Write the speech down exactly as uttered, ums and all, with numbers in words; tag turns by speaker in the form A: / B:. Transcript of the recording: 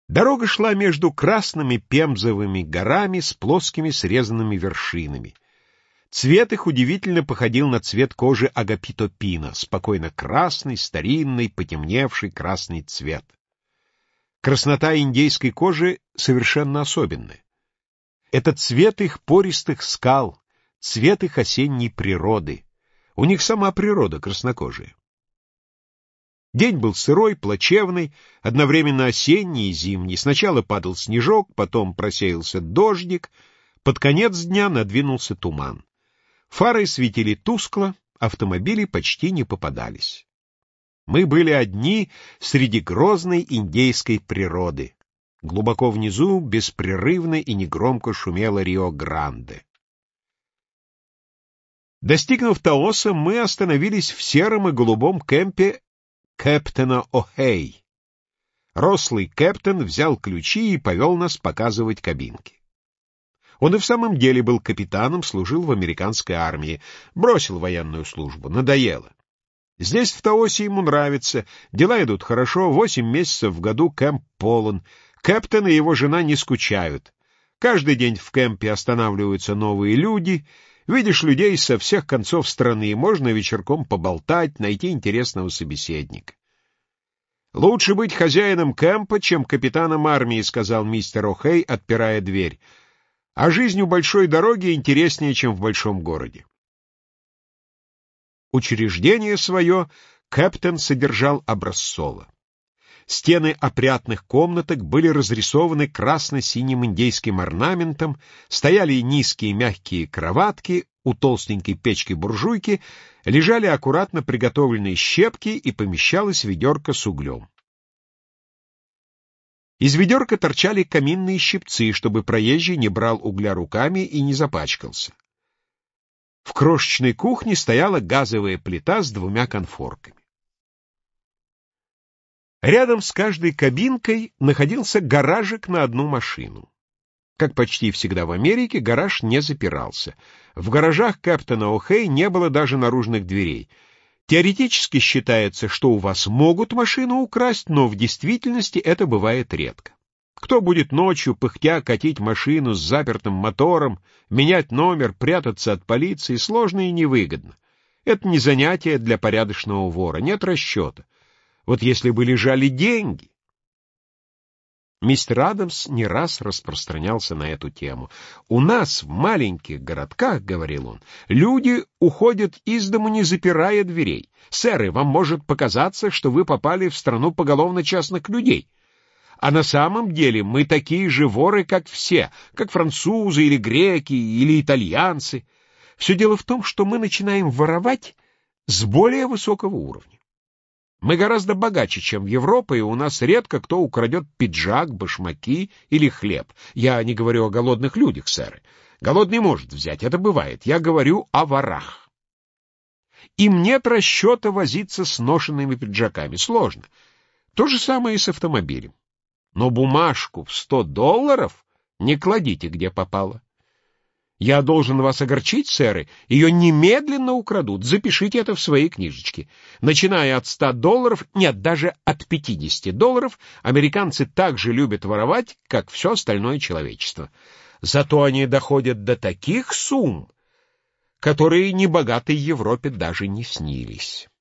A: Дорога шла между красными пемзовыми горами с плоскими срезанными вершинами. Цвет их удивительно походил на цвет кожи агапито пино, спокойно красный, старинный, потемневший красный цвет. Краснота индейской кожи совершенно особенная. Это цвет их пористых скал, цвет их осенней природы. У них сама природа краснокожая. День был сырой, плачевный, одновременно осенний и зимний. Сначала падал снежок, потом просеялся дождик, под конец дня надвинулся туман. Фары светили тускло, автомобили почти не попадались. Мы были одни среди грозной индейской природы. Глубоко внизу беспрерывно и негромко шумело Рио-Гранде. Достигнув Таоса, мы остановились в сером и голубом кемпе кэптена О'Хэй. Рослый кэптен взял ключи и повел нас показывать кабинки. Он и в самом деле был капитаном, служил в американской армии, бросил военную службу, надоело. Здесь, в Таосе, ему нравится, дела идут хорошо, восемь месяцев в году кэмп полон, кэптен и его жена не скучают. Каждый день в кемпе останавливаются новые люди, видишь людей со всех концов страны, можно вечерком поболтать, найти интересного собеседника. «Лучше быть хозяином кемпа, чем капитаном армии», — сказал мистер О'Хэй, отпирая дверь. «А жизнь у большой дороги интереснее, чем в большом городе». Учреждение свое кэптен содержал образцово. Стены опрятных комнаток были разрисованы красно-синим индейским орнаментом, стояли низкие мягкие кроватки, у толстенькой печки-буржуйки лежали аккуратно приготовленные щепки и помещалось ведерко с углем. Из ведерка торчали каминные щипцы, чтобы проезжий не брал угля руками и не запачкался. В крошечной кухне стояла газовая плита с двумя конфорками. Рядом с каждой кабинкой находился гаражик на одну машину. Как почти всегда в Америке, гараж не запирался. В гаражах кэптена О'Хэй не было даже наружных дверей. Теоретически считается, что у вас могут машину украсть, но в действительности это бывает редко. Кто будет ночью пыхтя катить машину с запертым мотором, менять номер, прятаться от полиции, сложно и невыгодно. Это не занятие для порядочного вора, нет расчета. Вот если бы лежали деньги... Мистер Адамс не раз распространялся на эту тему. «У нас в маленьких городках, — говорил он, — люди уходят из дому, не запирая дверей. Сэры, вам может показаться, что вы попали в страну поголовно частных людей. А на самом деле мы такие же воры, как все, как французы или греки или итальянцы. Все дело в том, что мы начинаем воровать с более высокого уровня. Мы гораздо богаче, чем Европа, и у нас редко кто украдет пиджак, башмаки или хлеб. Я не говорю о голодных людях, сэры. Голодный может взять, это бывает. Я говорю о ворах. Им нет расчета возиться с ношенными пиджаками. Сложно. То же самое и с автомобилем. Но бумажку в сто долларов не кладите, где попало. Я должен вас огорчить, сэры, ее немедленно украдут. Запишите это в своей книжечке. Начиная от ста долларов, нет, даже от пятидесяти долларов, американцы так же любят воровать, как все остальное человечество. Зато они доходят до таких сумм, которые небогатой Европе даже не снились.